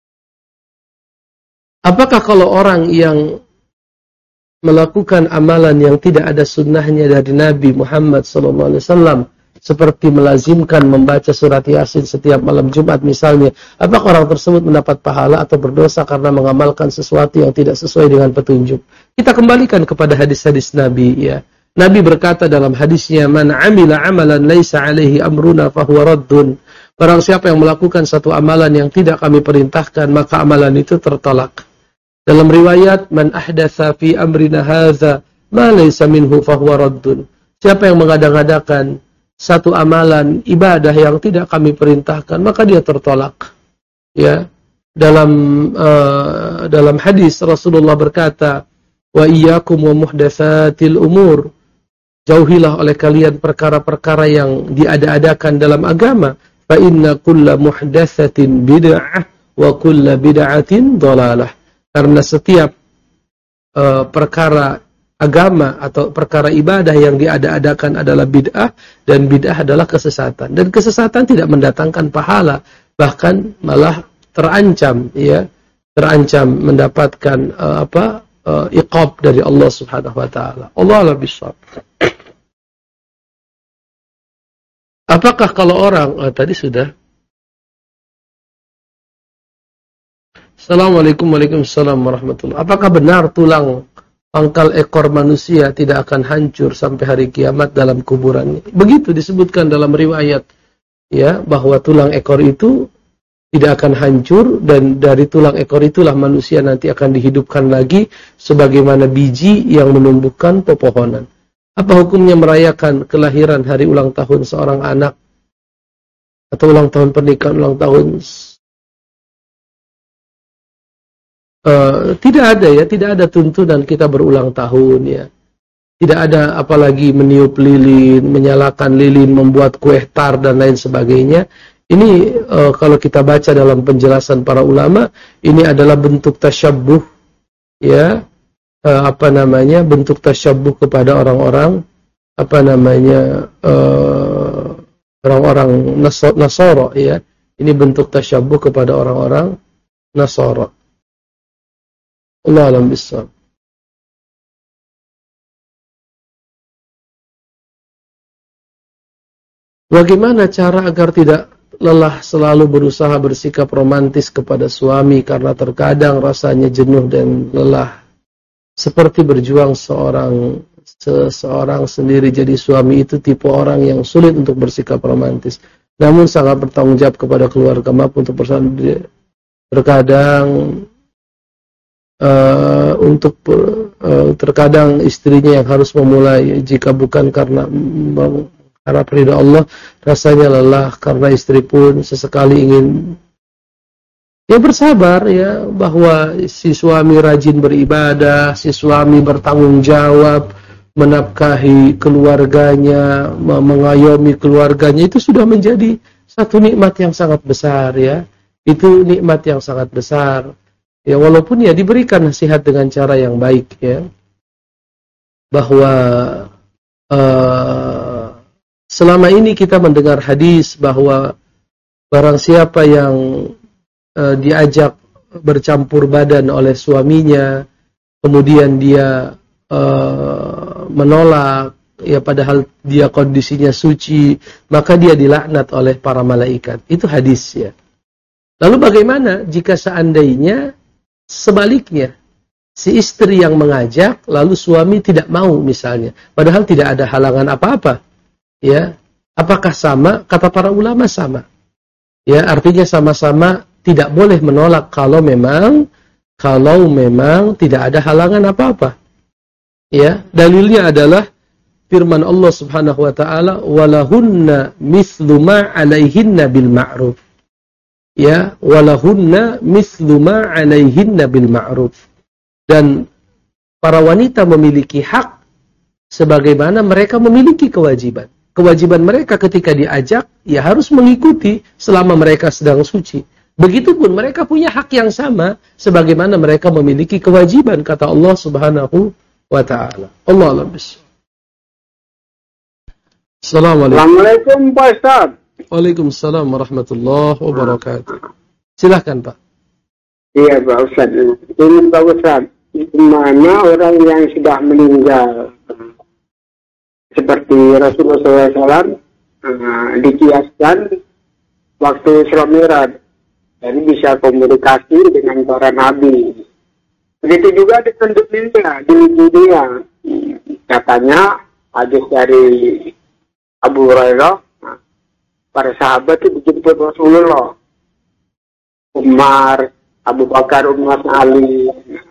Apakah kalau orang yang melakukan amalan yang tidak ada sunnahnya dari Nabi Muhammad shallallahu alaihi wasallam, seperti melazimkan membaca surat Yasin setiap malam Jumat misalnya, apakah orang tersebut mendapat pahala atau berdosa karena mengamalkan sesuatu yang tidak sesuai dengan petunjuk? Kita kembalikan kepada hadis-hadis Nabi, ya. Nabi berkata dalam hadisnya, "Man 'amila 'amalan laisa 'alaihi amruna fahuwa raddun." Barang siapa yang melakukan satu amalan yang tidak kami perintahkan, maka amalan itu tertolak. Dalam riwayat, "Man ahdatsa fi amrina hadza ma laisa minhu fahuwa raddun." Siapa yang mengada-ngadakan satu amalan ibadah yang tidak kami perintahkan, maka dia tertolak. Ya. Dalam uh, dalam hadis Rasulullah berkata, "Wa iyyakum wa muhdatsatil umur." Jauhilah oleh kalian perkara-perkara yang diada-adakan dalam agama. Fa inna kulla muhdatsatin bid'ah wa kulla bid'atin dhalalah. Karena setiap uh, perkara agama atau perkara ibadah yang diada-adakan adalah bid'ah, dan bid'ah adalah kesesatan. Dan kesesatan tidak mendatangkan pahala, bahkan malah terancam, ya, terancam mendapatkan uh, apa? Uh, iqab dari Allah Subhanahu wa taala. Allah a'lam bishawab. Apakah kalau orang oh, tadi sudah. Assalamualaikum Waalaikumsalam warahmatullahi. Apakah benar tulang pangkal ekor manusia tidak akan hancur sampai hari kiamat dalam kuburannya? Begitu disebutkan dalam riwayat, ya, bahwa tulang ekor itu tidak akan hancur, dan dari tulang ekor itulah manusia nanti akan dihidupkan lagi sebagaimana biji yang menumbuhkan pepohonan. Apa hukumnya merayakan kelahiran hari ulang tahun seorang anak atau ulang tahun pernikahan, ulang tahun? Uh, tidak ada, ya, tidak ada tuntunan kita berulang tahun, ya. Tidak ada apalagi meniup lilin, menyalakan lilin, membuat kue tar dan lain sebagainya. Ini uh, kalau kita baca dalam penjelasan para ulama, ini adalah bentuk tasyabbuh, ya, uh, apa namanya, bentuk tasyabbuh kepada orang-orang, apa namanya, uh, orang-orang Nasara, ya. Ini bentuk tasyabbuh kepada orang-orang Nasara. Allah a'lam bishawab. Bagaimana cara agar tidak lelah selalu berusaha bersikap romantis kepada suami karena terkadang rasanya jenuh dan lelah, seperti berjuang seorang seseorang sendiri. Jadi suami itu tipe orang yang sulit untuk bersikap romantis, namun sangat bertanggung jawab kepada keluarga maupun untuk bersama. Terkadang uh, untuk uh, terkadang istrinya yang harus memulai, jika bukan karena harap ridha Allah, rasanya lelah karena istri pun sesekali ingin, ya, bersabar, ya, bahwa si suami rajin beribadah, si suami bertanggung jawab, menafkahi keluarganya, mengayomi keluarganya, itu sudah menjadi satu nikmat yang sangat besar, ya. Itu nikmat yang sangat besar. Ya, walaupun ya diberikan nasihat dengan cara yang baik ya. Bahwa uh, selama ini kita mendengar hadis bahwa barang siapa yang uh, diajak bercampur badan oleh suaminya, kemudian dia uh, menolak, ya padahal dia kondisinya suci, maka dia dilaknat oleh para malaikat. Itu hadis ya. Lalu bagaimana jika seandainya sebaliknya, si istri yang mengajak, lalu suami tidak mau misalnya, padahal tidak ada halangan apa-apa, ya? Apakah sama? Kata para ulama sama. Ya, artinya sama-sama tidak boleh menolak kalau memang kalau memang tidak ada halangan apa-apa. Ya, dalilnya adalah firman Allah Subhanahu wa taala, walahunna mithlu ma 'alaihinna bil ma'ruf. Ya, walahunna mithlu ma 'alaihinna bil ma'ruf. Dan para wanita memiliki hak sebagaimana mereka memiliki kewajiban. Kewajiban mereka ketika diajak ya harus mengikuti selama mereka sedang suci. Begitupun mereka punya hak yang sama sebagaimana mereka memiliki kewajiban, kata Allah Subhanahu wa taala. Allah a'lam bishawab. Assalamualaikum Pak Ustaz. Waalaikumsalam warahmatullahi wabarakatuh. Silahkan Pak. Iya Pak Ustaz. Ini Pak Ustaz, mana orang yang sudah meninggal seperti Rasulullah shallallahu alaihi wasallam uh, dikiaskan waktu Isra Mi'raj, jadi bisa komunikasi dengan para nabi. Begitu juga dengan dunia, di dunia katanya hadis dari Abu Hurairah, para sahabat itu dijemput Rasulullah, Umar, Abu Bakar, Umar, Ali.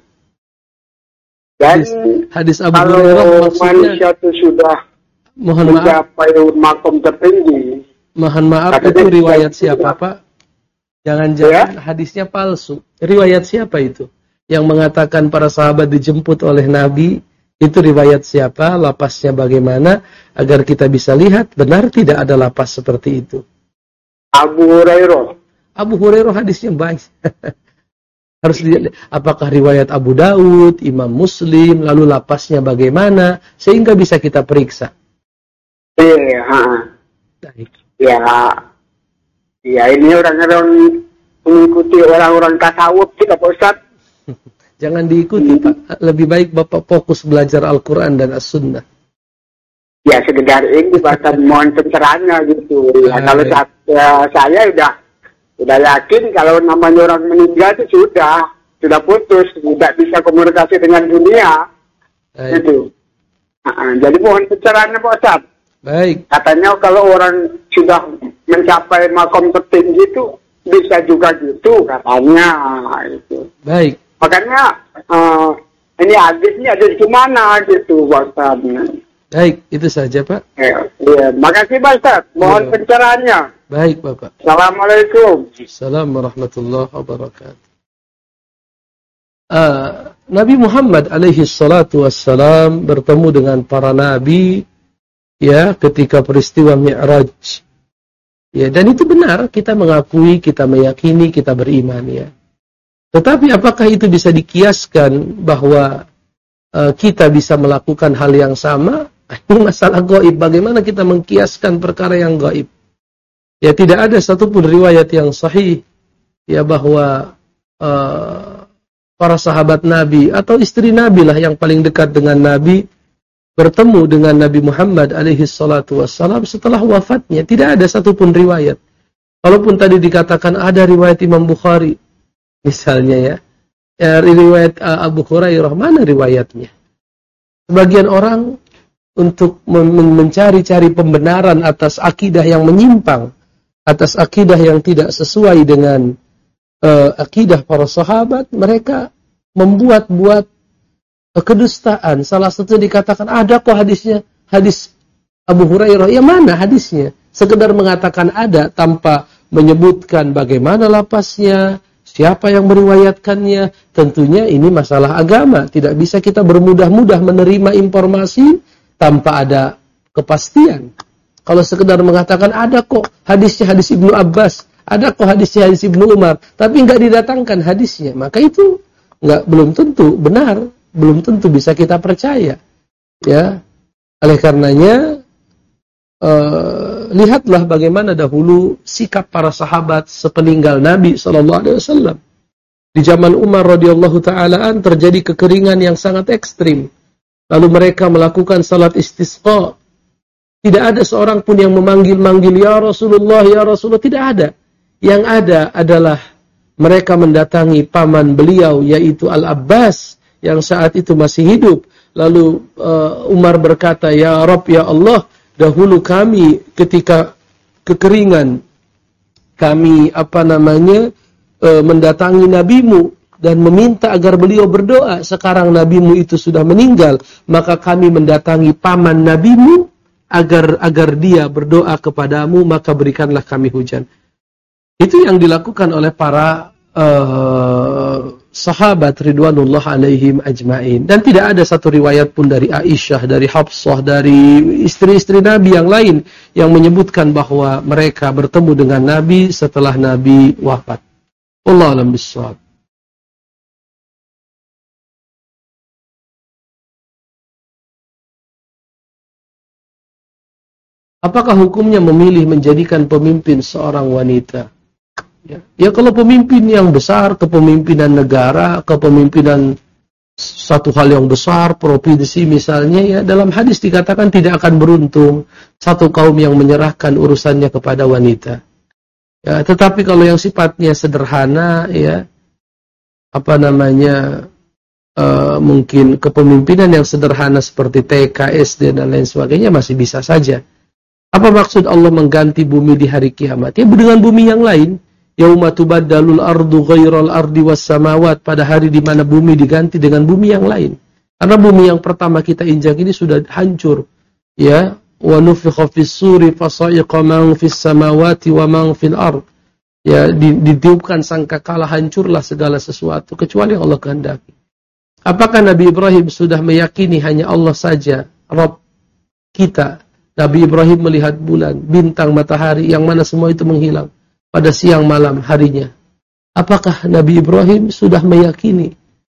Dan hadis, hadis Abu kalau Hurairah manusia itu sudah mohon mencapai makom tertinggi, mohon maaf itu riwayat siapa Pak? Jangan-jangan ya? Hadisnya palsu. Riwayat siapa itu? Yang mengatakan para sahabat dijemput oleh Nabi, itu riwayat siapa? Lapasnya bagaimana? Agar kita bisa lihat benar tidak ada lapas seperti itu. Abu Hurairah. Abu Hurairah hadisnya baik. Harus dilihat apakah riwayat Abu Daud, Imam Muslim, lalu lapasnya bagaimana, sehingga bisa kita periksa. Iya, baik. Ya, ya ini orang-orang mengikuti orang-orang tasawuf kita Pak Ustaz. Jangan diikuti Pak. Lebih baik Bapak fokus belajar Al-Quran dan As-Sunnah. Ya sekedar ini Pak, mohon pencerahannya gitu. Ya, kalau saya, ya, saya udah udah yakin kalau namanya orang meninggal itu sudah sudah putus, tidak bisa komunikasi dengan dunia. Baik. Gitu. Nah, jadi mohon pencerahannya Pak Ustaz. Baik. Katanya kalau orang sudah mencapai makom tertinggi itu bisa juga gitu katanya itu. Baik. Makanya uh, ini hadisnya ada di mana gitu Pak Ustaz. Baik, itu saja Pak. Ya, ya. Makasih Pak Ustaz. Mohon ya. Pencerahannya. Baik Bapak. Assalamualaikum. Assalamualaikum warahmatullahi wabarakatuh. Uh, Nabi Muhammad alaihi salatu wassalam bertemu dengan para nabi ya ketika peristiwa Mi'raj. Ya, dan itu benar, kita mengakui, kita meyakini, kita beriman ya. Tetapi apakah itu bisa dikiaskan bahwa uh, kita bisa melakukan hal yang sama? Ini masalah gaib. Bagaimana kita mengkiaskan perkara yang gaib? Ya, tidak ada satupun riwayat yang sahih ya bahwa uh, para sahabat Nabi atau istri Nabi lah yang paling dekat dengan Nabi bertemu dengan Nabi Muhammad alaihi salatu wassalam setelah wafatnya. Tidak ada satupun riwayat. Walaupun tadi dikatakan ada riwayat Imam Bukhari misalnya ya, ya riwayat uh, Abu Hurairah, mana riwayatnya? Sebagian orang untuk men- mencari-cari pembenaran atas akidah yang menyimpang, atas akidah yang tidak sesuai dengan uh, akidah para sahabat, mereka membuat-buat kedustaan. Salah satu dikatakan ada kok hadisnya, hadis Abu Hurairah. Ya mana hadisnya? Sekedar mengatakan ada tanpa menyebutkan bagaimana lapasnya, siapa yang meriwayatkannya. Tentunya ini masalah agama. Tidak bisa kita bermudah-mudah menerima informasi tanpa ada kepastian. Kalau sekedar mengatakan ada kok hadisnya hadis Ibnu Abbas, Ada kok hadisnya hadis Ibnu Umar, tapi nggak didatangkan hadisnya. Maka itu nggak belum tentu benar, belum tentu bisa kita percaya. Ya, oleh karenanya uh, lihatlah bagaimana dahulu sikap para sahabat sepeninggal Nabi Shallallahu Alaihi Wasallam. Di zaman Umar radhiyallahu taalaan terjadi kekeringan yang sangat ekstrim. Lalu mereka melakukan salat istisqa. Tidak ada seorang pun yang memanggil-manggil ya Rasulullah, ya Rasulullah, tidak ada. Yang ada adalah mereka mendatangi paman beliau yaitu Al-Abbas yang saat itu masih hidup. Lalu uh, Umar berkata, ya Rabb, ya Allah, dahulu kami ketika kekeringan kami apa namanya mendatangi nabimu dan meminta agar beliau berdoa. Sekarang nabimu itu sudah meninggal, maka kami mendatangi paman nabimu agar agar dia berdoa kepadamu, maka berikanlah kami hujan. Itu yang dilakukan oleh para uh, sahabat ridwanullah alaihim ajmain. Dan tidak ada satu riwayat pun dari Aisyah, dari Hafsah, dari istri-istri Nabi yang lain yang menyebutkan bahwa mereka bertemu dengan Nabi setelah Nabi wafat. Allah alam bisawab. Apakah hukumnya memilih menjadikan pemimpin seorang wanita? Ya, ya kalau pemimpin yang besar, kepemimpinan negara, kepemimpinan satu hal yang besar, provinsi misalnya, ya dalam hadis dikatakan tidak akan beruntung satu kaum yang menyerahkan urusannya kepada wanita. Ya, tetapi kalau yang sifatnya sederhana, ya, apa namanya, uh, mungkin kepemimpinan yang sederhana seperti T K, S D dan lain sebagainya masih bisa saja. Apa maksud Allah mengganti bumi di hari kiamat? Ya, dengan bumi yang lain. Yauma tubaddalul ardu ghairal ardi was samawat, pada hari di mana bumi diganti dengan bumi yang lain. Karena bumi yang pertama kita injak ini sudah hancur, ya. Wa nufikha fis suri fasa'iqa man fis samawati wa man fil ard. Ya, ditiupkan sangkakala, hancurlah segala sesuatu kecuali yang Allah kehendaki. Apakah Nabi Ibrahim sudah meyakini hanya Allah saja Rabb kita? Nabi Ibrahim melihat bulan, bintang, matahari, yang mana semua itu menghilang pada siang malam harinya. Apakah Nabi Ibrahim sudah meyakini?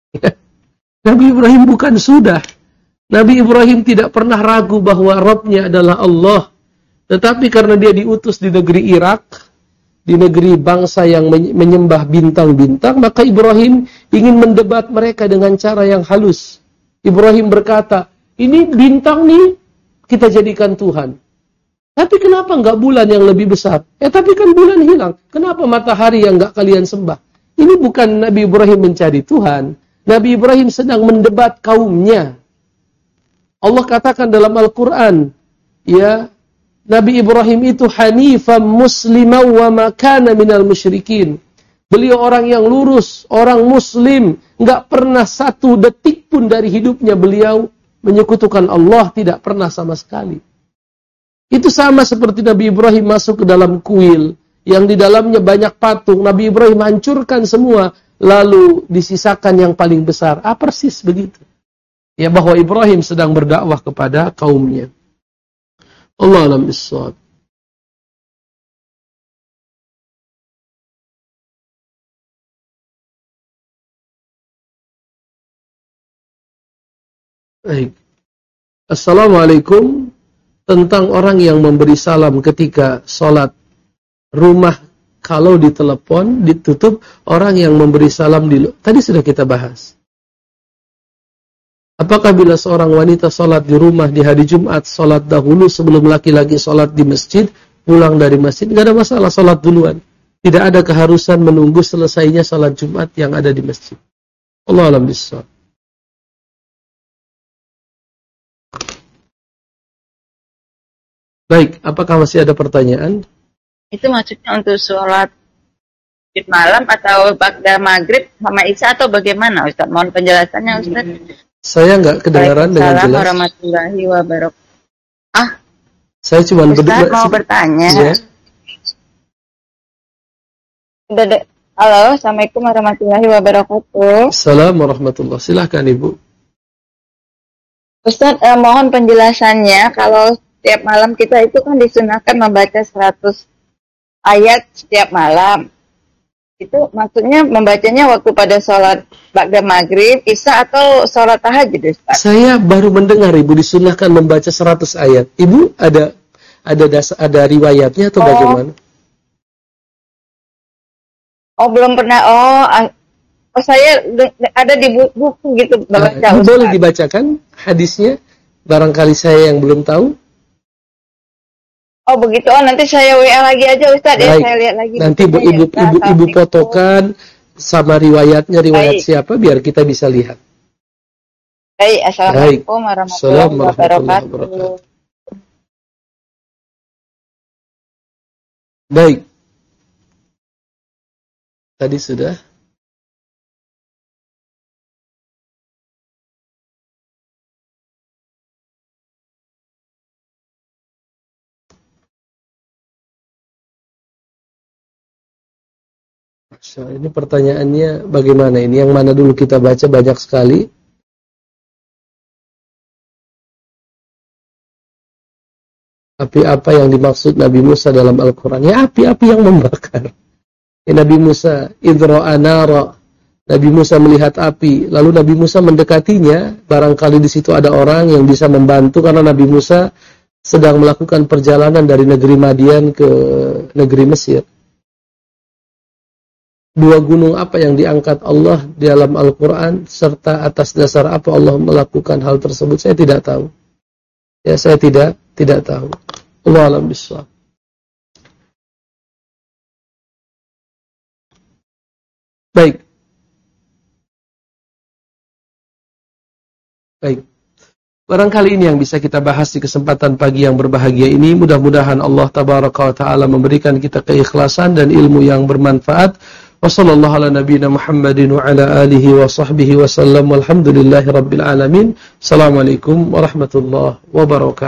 Nabi Ibrahim bukan sudah. Nabi Ibrahim tidak pernah ragu bahwa Rabb-nya adalah Allah. Tetapi karena dia diutus di negeri Irak, di negeri bangsa yang menyembah bintang-bintang, maka Ibrahim ingin mendebat mereka dengan cara yang halus. Ibrahim berkata, ini bintang nih kita jadikan Tuhan. Tapi kenapa enggak bulan yang lebih besar? Eh tapi kan bulan hilang. Kenapa matahari yang enggak kalian sembah? Ini bukan Nabi Ibrahim mencari Tuhan. Nabi Ibrahim sedang mendebat kaumnya. Allah katakan dalam Al-Quran, ya, Nabi Ibrahim itu hanifan musliman wa ma kana minal musyrikin. Beliau orang yang lurus, orang muslim, enggak pernah satu detik pun dari hidupnya beliau menyekutukan Allah, tidak pernah sama sekali. Itu sama seperti Nabi Ibrahim masuk ke dalam kuil yang di dalamnya banyak patung. Nabi Ibrahim hancurkan semua, lalu disisakan yang paling besar. Ah, persis begitu. Ya, bahwa Ibrahim sedang berdakwah kepada kaumnya. Allah alam bissawab. Baik. Assalamualaikum. Tentang orang yang memberi salam ketika sholat rumah, kalau ditelepon, ditutup, orang yang memberi salam di tadi sudah kita bahas. Apakah bila seorang wanita sholat di rumah di hari Jumat, sholat dahulu sebelum laki-laki sholat di masjid, pulang dari masjid, tidak ada masalah, sholat duluan. Tidak ada keharusan menunggu selesainya sholat Jumat yang ada di masjid. Allah alam bissawab. Baik, apakah masih ada pertanyaan? Itu maksudnya untuk sholat malam atau ba'da maghrib sama isya atau bagaimana, Ustaz? Mohon penjelasannya, Ustaz. Saya nggak kedengaran dengan jelas. Assalamualaikum warahmatullahi wabarakatuh. Ah, saya cuma Ustaz berdua. mau bertanya. Ya. Udah, halo, Assalamualaikum warahmatullahi wabarakatuh. Assalamualaikum warahmatullahi. Silahkan Ibu. Ustaz, eh, mohon penjelasannya. Kalau tiap malam kita itu kan disunahkan membaca seratus ayat setiap malam. Itu maksudnya membacanya waktu pada sholat ba'da maghrib, isya atau sholat tahajud, Ustaz? Saya baru mendengar Ibu disunahkan membaca seratus ayat. Ibu ada ada dasar, ada riwayatnya atau oh. bagaimana? Oh, belum pernah. Oh, oh saya ada di buku gitu baca, nah, boleh dibacakan hadisnya? Barangkali saya yang belum tahu. Oh begitu, oh nanti saya W A lagi aja Ustaz. Ya, saya lihat lagi. Nanti ibu ibu ibu, ibu fotokan sama riwayatnya, riwayat Baik. siapa biar kita bisa lihat. Baik, assalamualaikum warahmatullahi wabarakatuh. Baik. Tadi sudah. Ini pertanyaannya bagaimana ini? Yang mana dulu kita baca banyak sekali. Api apa yang dimaksud Nabi Musa dalam Al-Quran? Ya api-api yang membakar. Ya, Nabi Musa idra'a nara. Nabi Musa melihat api, lalu Nabi Musa mendekatinya. Barangkali di situ ada orang yang bisa membantu karena Nabi Musa sedang melakukan perjalanan dari negeri Madian ke negeri Mesir. Dua gunung apa yang diangkat Allah di dalam Al-Quran, serta atas dasar apa Allah melakukan hal tersebut, saya tidak tahu. Ya, saya tidak tidak tahu. Allahu a'lam bishawab. Baik. Baik. Barangkali ini yang bisa kita bahas di kesempatan pagi yang berbahagia ini. Mudah-mudahan Allah tabaraka wa ta'ala memberikan kita keikhlasan dan ilmu yang bermanfaat. Wa sallallahu ala nabiyyina Muhammadin wa ala alihi wa sahbihi wa sallam. Walhamdulillahi rabbil alamin. Assalamualaikum warahmatullahi wabarakatuh.